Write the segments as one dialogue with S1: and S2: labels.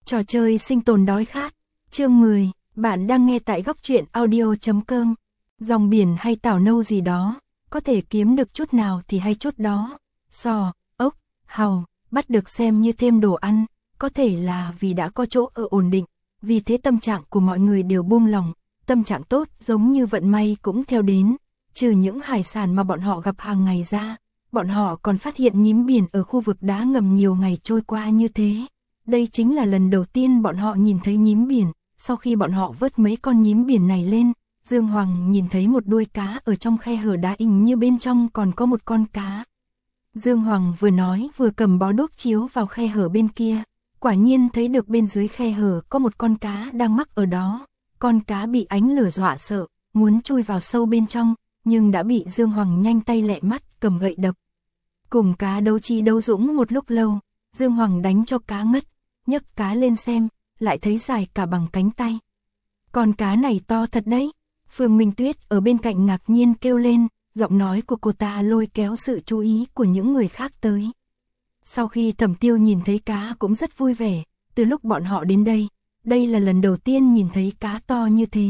S1: Trò chơi sinh tồn đói khát. Chương 10, bạn đang nghe tại góc truyện audio.com. Dòng biển hay tảo nâu gì đó, có thể kiếm được chút nào thì hay chút đó. Sò, ốc, hàu, bắt được xem như thêm đồ ăn, có thể là vì đã có chỗ ở ổn định, vì thế tâm trạng của mọi người đều buông lòng, tâm trạng tốt giống như vận may cũng theo đến. Trừ những hải sản mà bọn họ gặp hàng ngày ra, bọn họ còn phát hiện nhím biển ở khu vực đá ngầm nhiều ngày trôi qua như thế. Đây chính là lần đầu tiên bọn họ nhìn thấy nhím biển. Sau khi bọn họ vớt mấy con nhím biển này lên, Dương Hoàng nhìn thấy một đuôi cá ở trong khe hở đá, hình như bên trong còn có một con cá. Dương Hoàng vừa nói vừa cầm bó đuốc chiếu vào khe hở bên kia, quả nhiên thấy được bên dưới khe hở có một con cá đang mắc ở đó. Con cá bị ánh lửa dọa sợ, muốn chui vào sâu bên trong, nhưng đã bị Dương Hoàng nhanh tay lẹ mắt cầm gậy đập. Cùng cá đấu trí đấu dũng một lúc lâu, Dương Hoàng đánh cho cá ngất, nhấc cá lên xem, lại thấy dài cả bằng cánh tay. Con cá này to thật đấy. Phương Minh Tuyết ở bên cạnh ngạc nhiên kêu lên, giọng nói của cô ta lôi kéo sự chú ý của những người khác tới. Sau khi Thẩm Tiêu nhìn thấy cá cũng rất vui vẻ, từ lúc bọn họ đến đây, đây là lần đầu tiên nhìn thấy cá to như thế.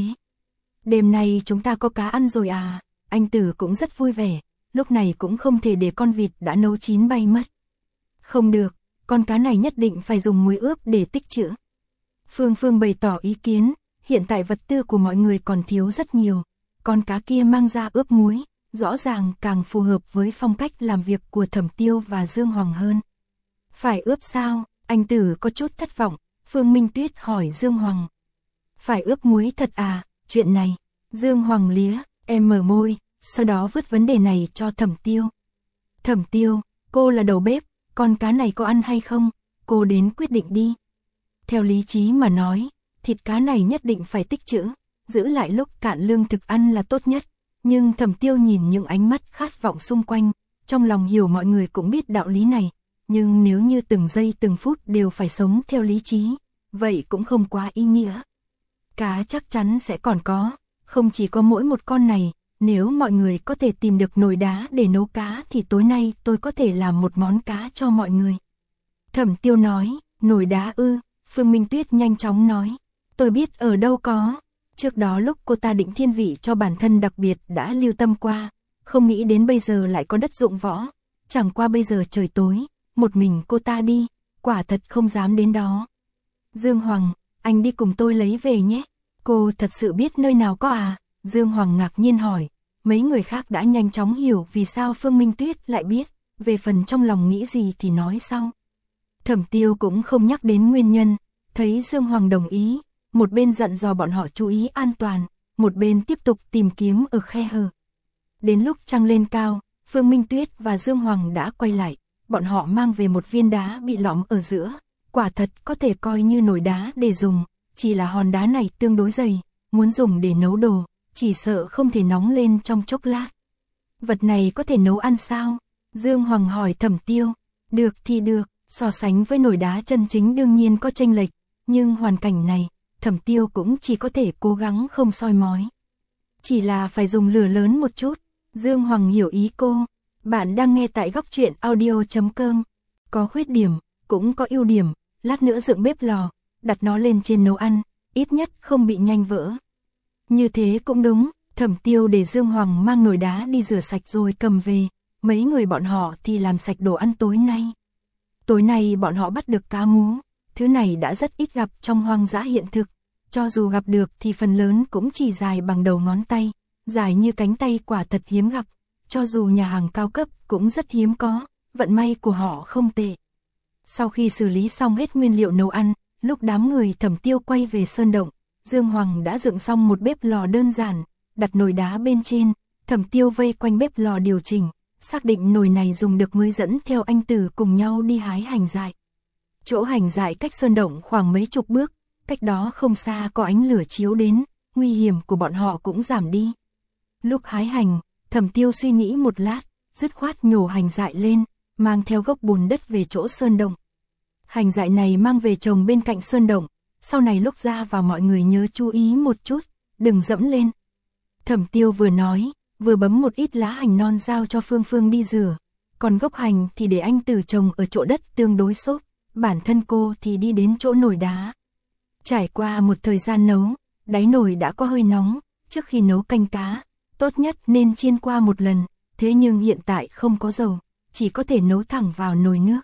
S1: Đêm nay chúng ta có cá ăn rồi à, anh Tử cũng rất vui vẻ, lúc này cũng không thể để con vịt đã nấu chín bay mất. Không được, con cá này nhất định phải dùng muối ướp để tích trữ. Phương bày tỏ ý kiến, hiện tại vật tư của mọi người còn thiếu rất nhiều, con cá kia mang ra ướp muối, rõ ràng càng phù hợp với phong cách làm việc của Thẩm Tiêu và Dương Hoàng hơn. Phải ướp sao? Anh Tử có chút thất vọng, Phương Minh Tuyết hỏi Dương Hoàng. Phải ướp muối thật à, chuyện này. Dương Hoàng lía, em mở môi, sau đó vứt vấn đề này cho Thẩm Tiêu. Thẩm Tiêu, cô là đầu bếp, con cá này có ăn hay không? Cô đến quyết định đi. Theo lý trí mà nói, thịt cá này nhất định phải tích trữ, giữ lại lúc cạn lương thực ăn là tốt nhất. Nhưng Thẩm Tiêu nhìn những ánh mắt khát vọng xung quanh, trong lòng hiểu mọi người cũng biết đạo lý này. Nhưng nếu như từng giây từng phút đều phải sống theo lý trí, vậy cũng không quá ý nghĩa. Cá chắc chắn sẽ còn có, không chỉ có mỗi một con này. Nếu mọi người có thể tìm được nồi đá để nấu cá thì tối nay tôi có thể làm một món cá cho mọi người. Thẩm Tiêu nói, nồi đá ư? Phương Minh Tuyết nhanh chóng nói, tôi biết ở đâu có. Trước đó lúc cô ta định thiên vị cho bản thân đặc biệt đã lưu tâm qua, không nghĩ đến bây giờ lại có đất dụng võ. Chẳng qua bây giờ trời tối, một mình cô ta đi, quả thật không dám đến đó. Dương Hoàng, anh đi cùng tôi lấy về nhé. Cô thật sự biết nơi nào có à? Dương Hoàng ngạc nhiên hỏi, mấy người khác đã nhanh chóng hiểu vì sao Phương Minh Tuyết lại biết, về phần trong lòng nghĩ gì thì nói sau. Thẩm Tiêu cũng không nhắc đến nguyên nhân, thấy Dương Hoàng đồng ý, một bên dặn dò bọn họ chú ý an toàn, một bên tiếp tục tìm kiếm ở khe hở. Đến lúc trăng lên cao, Phương Minh Tuyết và Dương Hoàng đã quay lại, bọn họ mang về một viên đá bị lõm ở giữa, quả thật có thể coi như nồi đá để dùng, chỉ là hòn đá này tương đối dày, muốn dùng để nấu đồ, chỉ sợ không thể nóng lên trong chốc lát. Vật này có thể nấu ăn sao? Dương Hoàng hỏi Thẩm Tiêu. Được thì được, so sánh với nồi đá chân chính đương nhiên có chênh lệch, nhưng hoàn cảnh này, Thẩm Tiêu cũng chỉ có thể cố gắng không soi mói. Chỉ là phải dùng lửa lớn một chút. Dương Hoàng hiểu ý cô. Bạn đang nghe tại góc truyện audio.com. Có khuyết điểm, cũng có ưu điểm, lát nữa dựng bếp lò, đặt nó lên trên nấu ăn, ít nhất không bị nhanh vỡ. Như thế cũng đúng, Thẩm Tiêu để Dương Hoàng mang nồi đá đi rửa sạch rồi cầm về, mấy người bọn họ thì làm sạch đồ ăn tối nay. Tối nay bọn họ bắt được cá mú, thứ này đã rất ít gặp trong hoang dã hiện thực, cho dù gặp được thì phần lớn cũng chỉ dài bằng đầu ngón tay, dài như cánh tay quả thật hiếm gặp, cho dù nhà hàng cao cấp cũng rất hiếm có, vận may của họ không tệ. Sau khi xử lý xong hết nguyên liệu nấu ăn, lúc đám người Thẩm Tiêu quay về sơn động, Dương Hoàng đã dựng xong một bếp lò đơn giản, đặt nồi đá bên trên, Thẩm Tiêu vây quanh bếp lò điều chỉnh, xác định nồi này dùng được mới dẫn theo anh Tử cùng nhau đi hái hành dại. Chỗ hành dại cách sơn động khoảng mấy chục bước, cách đó không xa có ánh lửa chiếu đến, nguy hiểm của bọn họ cũng giảm đi. Lúc hái hành, Thẩm Tiêu suy nghĩ một lát, dứt khoát nhổ hành dại lên, mang theo gốc bùn đất về chỗ sơn động. Hành dại này mang về trồng bên cạnh sơn động, sau này lúc ra vào mọi người nhớ chú ý một chút, đừng dẫm lên. Thẩm Tiêu vừa nói, vừa bấm một ít lá hành non giao cho Phương đi rửa, còn gốc hành thì để anh Tử trồng ở chỗ đất tương đối xốp, bản thân cô thì đi đến chỗ nồi đá. Trải qua một thời gian nấu, đáy nồi đã có hơi nóng, trước khi nấu canh cá, tốt nhất nên chiên qua một lần, thế nhưng hiện tại không có dầu, chỉ có thể nấu thẳng vào nồi nước.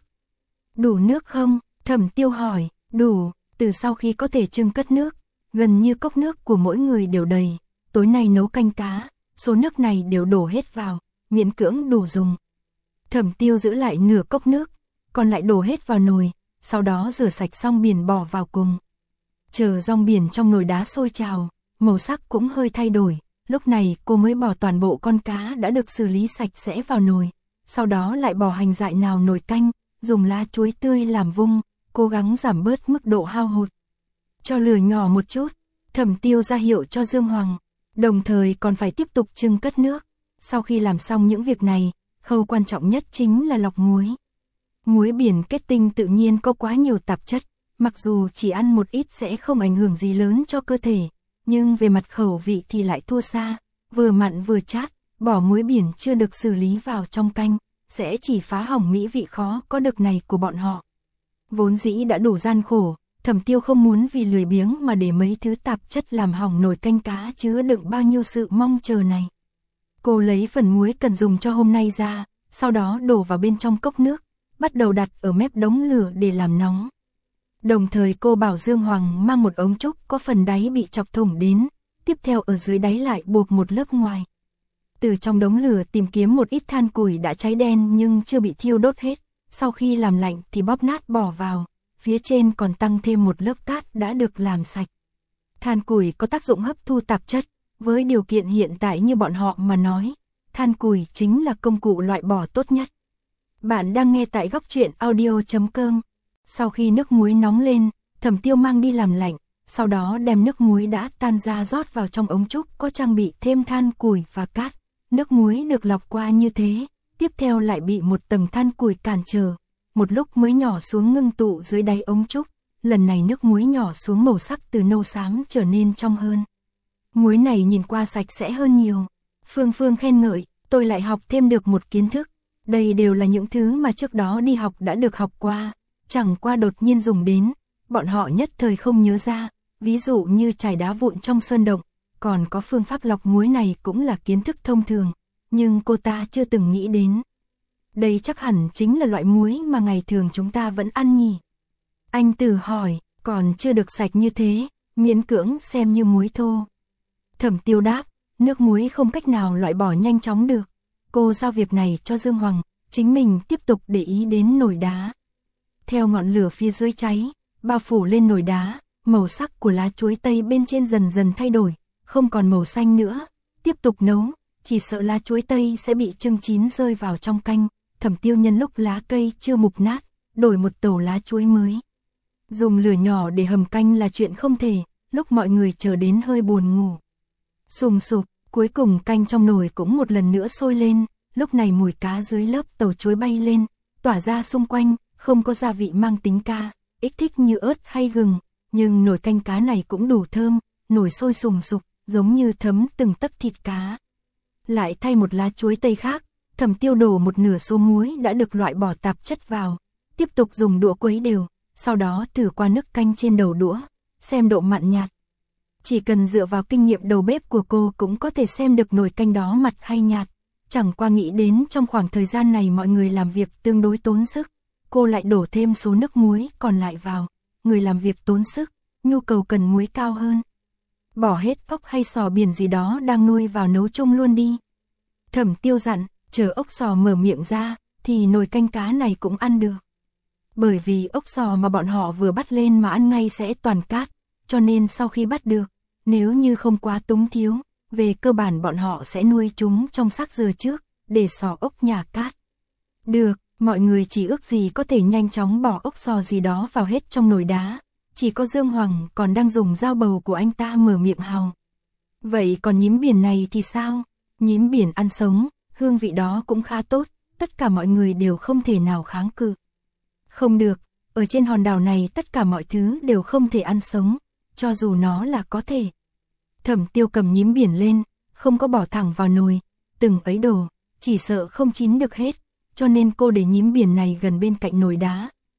S1: Đủ nước không? Thẩm Tiêu hỏi. Đủ, từ sau khi có thể trưng cất nước, gần như cốc nước của mỗi người đều đầy, tối nay nấu canh cá, số nước này đều đổ hết vào, miễn cưỡng đủ dùng. Thẩm Tiêu giữ lại nửa cốc nước, còn lại đổ hết vào nồi, sau đó rửa sạch xong biển bỏ vào cùng. Chờ rong biển trong nồi đá sôi trào, màu sắc cũng hơi thay đổi, lúc này cô mới bỏ toàn bộ con cá đã được xử lý sạch sẽ vào nồi, sau đó lại bỏ hành dại nào nồi canh, dùng lá chuối tươi làm vung, cố gắng giảm bớt mức độ hao hụt. Cho lửa nhỏ một chút, Thẩm Tiêu ra hiệu cho Dương Hoàng, đồng thời còn phải tiếp tục trưng cất nước. Sau khi làm xong những việc này, khâu quan trọng nhất chính là lọc muối. Muối biển kết tinh tự nhiên có quá nhiều tạp chất, mặc dù chỉ ăn một ít sẽ không ảnh hưởng gì lớn cho cơ thể, nhưng về mặt khẩu vị thì lại thua xa, vừa mặn vừa chát, bỏ muối biển chưa được xử lý vào trong canh, sẽ chỉ phá hỏng mỹ vị khó có được này của bọn họ. Vốn dĩ đã đủ gian khổ, Thẩm Tiêu không muốn vì lười biếng mà để mấy thứ tạp chất làm hỏng nồi canh cá chứa đựng bao nhiêu sự mong chờ này. Cô lấy phần muối cần dùng cho hôm nay ra, sau đó đổ vào bên trong cốc nước, bắt đầu đặt ở mép đống lửa để làm nóng. Đồng thời cô bảo Dương Hoàng mang một ống trúc có phần đáy bị chọc thủng đến, tiếp theo ở dưới đáy lại buộc một lớp ngoài. Từ trong đống lửa tìm kiếm một ít than củi đã cháy đen nhưng chưa bị thiêu đốt hết, sau khi làm lạnh thì bóp nát bỏ vào, phía trên còn tăng thêm một lớp cát đã được làm sạch. Than củi có tác dụng hấp thu tạp chất, với điều kiện hiện tại như bọn họ mà nói, than củi chính là công cụ loại bỏ tốt nhất. Bạn đang nghe tại góc truyện audio.com. Sau khi nước muối nóng lên, Thẩm Tiêu mang đi làm lạnh, sau đó đem nước muối đã tan ra rót vào trong ống trúc có trang bị thêm than củi và cát. Nước muối được lọc qua như thế, tiếp theo lại bị một tầng than củi cản trở, một lúc mới nhỏ xuống ngưng tụ dưới đáy ống trúc. Lần này nước muối nhỏ xuống màu sắc từ nâu xám trở nên trong hơn. Muối này nhìn qua sạch sẽ hơn nhiều. Phương Phương khen ngợi, tôi lại học thêm được một kiến thức. Đây đều là những thứ mà trước đó đi học đã được học qua, chẳng qua đột nhiên dùng đến, bọn họ nhất thời không nhớ ra, ví dụ như chải đá vụn trong sơn động, còn có phương pháp lọc muối này cũng là kiến thức thông thường, nhưng cô ta chưa từng nghĩ đến. Đây chắc hẳn chính là loại muối mà ngày thường chúng ta vẫn ăn nhỉ? Anh Tử hỏi, còn chưa được sạch như thế, miễn cưỡng xem như muối thô. Thẩm Tiêu đáp, nước muối không cách nào loại bỏ nhanh chóng được. Cô giao việc này cho Dương Hoàng, chính mình tiếp tục để ý đến nồi đá. Theo ngọn lửa phía dưới cháy, bao phủ lên nồi đá, màu sắc của lá chuối tây bên trên dần dần thay đổi, không còn màu xanh nữa. Tiếp tục nấu, chỉ sợ lá chuối tây sẽ bị chưng chín rơi vào trong canh. Thẩm Tiêu nhân lúc lá cây chưa mục nát, đổi một tẩu lá chuối mới. Dùng lửa nhỏ để hầm canh là chuyện không thể, lúc mọi người chờ đến hơi buồn ngủ. Sùng sục, cuối cùng canh trong nồi cũng một lần nữa sôi lên, lúc này mùi cá dưới lớp tàu chuối bay lên, tỏa ra xung quanh, không có gia vị mang tính ca, ích thích như ớt hay gừng, nhưng nồi canh cá này cũng đủ thơm, nồi sôi sùng sục, giống như thấm từng tấc thịt cá. Lại thay một lá chuối tây khác, Thẩm Tiêu đổ một nửa số muối đã được loại bỏ tạp chất vào, tiếp tục dùng đũa quấy đều, sau đó thử qua nước canh trên đầu đũa, xem độ mặn nhạt. Chỉ cần dựa vào kinh nghiệm đầu bếp của cô cũng có thể xem được nồi canh đó mặn hay nhạt. Chẳng qua nghĩ đến trong khoảng thời gian này mọi người làm việc tương đối tốn sức, cô lại đổ thêm số nước muối còn lại vào. Người làm việc tốn sức, nhu cầu cần muối cao hơn. Bỏ hết ốc hay sò biển gì đó đang nuôi vào nấu chung luôn đi. Thẩm Tiêu dặn, chờ ốc sò mở miệng ra, thì nồi canh cá này cũng ăn được. Bởi vì ốc sò mà bọn họ vừa bắt lên mà ăn ngay sẽ toàn cát, cho nên sau khi bắt được, nếu như không quá túng thiếu, về cơ bản bọn họ sẽ nuôi chúng trong xác dừa trước, để sò ốc nhả cát. Được, mọi người chỉ ước gì có thể nhanh chóng bỏ ốc sò gì đó vào hết trong nồi đá, chỉ có Dương Hoàng còn đang dùng dao bầu của anh ta mở miệng hào. Vậy còn nhím biển này thì sao? Nhím biển ăn sống, hương vị đó cũng khá tốt, tất cả mọi người đều không thể nào kháng cự. Không được, ở trên hòn đảo này tất cả mọi thứ đều không thể ăn sống, cho dù nó là có thể. Thẩm Tiêu cầm nhím biển lên, không có bỏ thẳng vào nồi, từng ấy đồ, chỉ sợ không chín được hết, cho nên cô để nhím biển này gần bên cạnh nồi đá,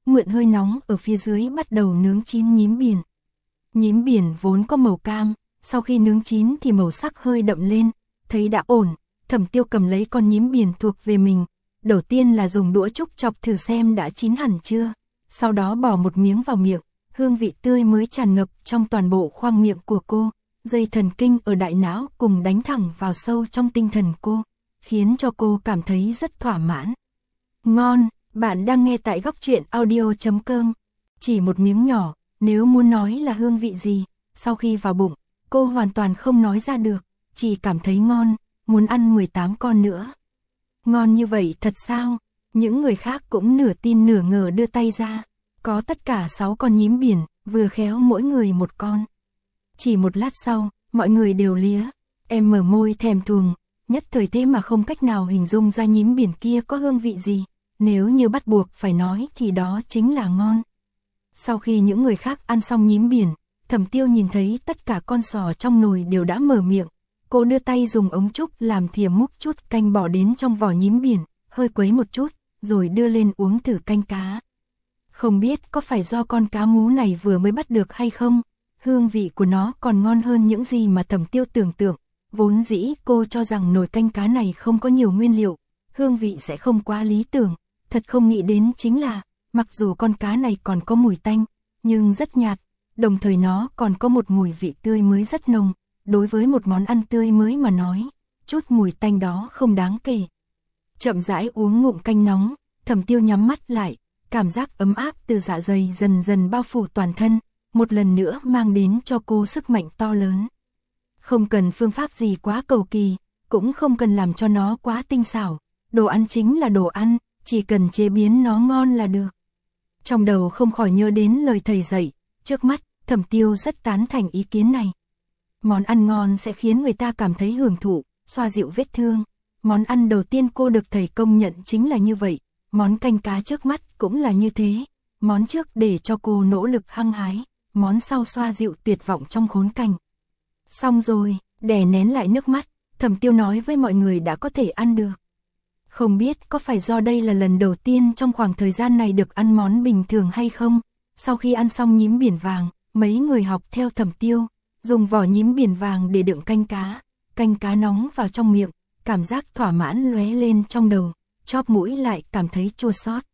S1: mượn hơi nóng ở phía dưới bắt đầu nướng chín nhím biển. Nhím biển vốn có màu cam, sau khi nướng chín thì màu sắc hơi đậm lên, thấy đã ổn, Thẩm Tiêu cầm lấy con nhím biển thuộc về mình, đầu tiên là dùng đũa trúc chọc thử xem đã chín hẳn chưa, sau đó bỏ một miếng vào miệng, hương vị tươi mới tràn ngập trong toàn bộ khoang miệng của cô, dây thần kinh ở đại não cùng đánh thẳng vào sâu trong tinh thần cô, khiến cho cô cảm thấy rất thỏa mãn. Ngon, bạn đang nghe tại góc truyện audio.com. Chỉ một miếng nhỏ, nếu muốn nói là hương vị gì, sau khi vào bụng, cô hoàn toàn không nói ra được, chỉ cảm thấy ngon, muốn ăn 18 con nữa. Ngon như vậy thật sao? Những người khác cũng nửa tin nửa ngờ đưa tay ra, có tất cả 6 con nhím biển, vừa khéo mỗi người một con. Chỉ một lát sau, mọi người đều lía, em mở môi thèm thuồng, nhất thời thế mà không cách nào hình dung ra nhím biển kia có hương vị gì, nếu như bắt buộc phải nói thì đó chính là ngon. Sau khi những người khác ăn xong nhím biển, Thẩm Tiêu nhìn thấy tất cả con sò trong nồi đều đã mở miệng, cô đưa tay dùng ống trúc làm thìa múc chút canh bỏ đến trong vỏ nhím biển, hơi quấy một chút, rồi đưa lên uống thử canh cá. Không biết có phải do con cá mú này vừa mới bắt được hay không, hương vị của nó còn ngon hơn những gì mà Thẩm Tiêu tưởng tượng. Vốn dĩ cô cho rằng nồi canh cá này không có nhiều nguyên liệu, hương vị sẽ không quá lý tưởng, thật không nghĩ đến chính là, mặc dù con cá này còn có mùi tanh, nhưng rất nhạt, đồng thời nó còn có một mùi vị tươi mới rất nồng, đối với một món ăn tươi mới mà nói, chút mùi tanh đó không đáng kể. Chậm rãi uống ngụm canh nóng, Thẩm Tiêu nhắm mắt lại, cảm giác ấm áp từ dạ dày dần dần bao phủ toàn thân, một lần nữa mang đến cho cô sức mạnh to lớn. Không cần phương pháp gì quá cầu kỳ, cũng không cần làm cho nó quá tinh xảo, đồ ăn chính là đồ ăn, chỉ cần chế biến nó ngon là được. Trong đầu không khỏi nhớ đến lời thầy dạy, trước mắt, Thẩm Tiêu rất tán thành ý kiến này. Món ăn ngon sẽ khiến người ta cảm thấy hưởng thụ, xoa dịu vết thương. Món ăn đầu tiên cô được thầy công nhận chính là như vậy, món canh cá trước mắt cũng là như thế. Món trước để cho cô nỗ lực hăng hái, món sau xoa dịu tuyệt vọng trong khốn cảnh. Xong rồi, đè nén lại nước mắt, Thẩm Tiêu nói với mọi người đã có thể ăn được. Không biết có phải do đây là lần đầu tiên trong khoảng thời gian này được ăn món bình thường hay không, sau khi ăn xong nhím biển vàng, mấy người học theo Thẩm Tiêu, dùng vỏ nhím biển vàng để đựng canh cá nóng vào trong miệng, cảm giác thỏa mãn lóe lên trong đầu, chóp mũi lại cảm thấy chua xót.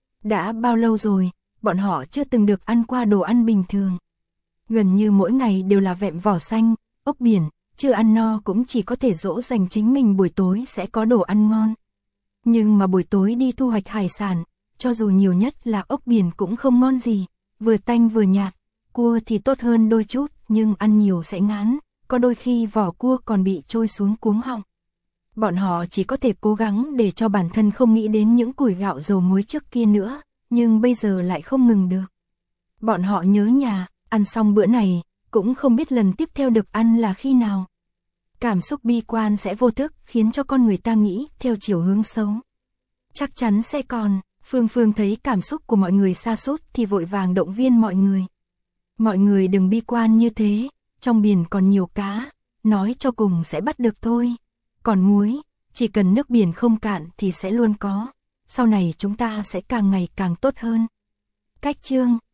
S1: Đã bao lâu rồi, bọn họ chưa từng được ăn qua đồ ăn bình thường. Gần như mỗi ngày đều là vẹm vỏ xanh, ốc biển, chưa ăn no cũng chỉ có thể dỗ dành chính mình buổi tối sẽ có đồ ăn ngon. Nhưng mà buổi tối đi thu hoạch hải sản, cho dù nhiều nhất là ốc biển cũng không ngon gì, vừa tanh vừa nhạt, cua thì tốt hơn đôi chút, nhưng ăn nhiều sẽ ngán, có đôi khi vỏ cua còn bị trôi xuống cuống họng. Bọn họ chỉ có thể cố gắng để cho bản thân không nghĩ đến những củi gạo dầu muối trước kia nữa, nhưng bây giờ lại không ngừng được. Bọn họ nhớ nhà, ăn xong bữa này, cũng không biết lần tiếp theo được ăn là khi nào. Cảm xúc bi quan sẽ vô thức khiến cho con người ta nghĩ theo chiều hướng xấu. Chắc chắn sẽ còn, Phương Phương thấy cảm xúc của mọi người sa sút thì vội vàng động viên mọi người. Mọi người đừng bi quan như thế, trong biển còn nhiều cá, nói cho cùng sẽ bắt được thôi. Còn muối, chỉ cần nước biển không cạn thì sẽ luôn có, sau này chúng ta sẽ càng ngày càng tốt hơn. Cách chương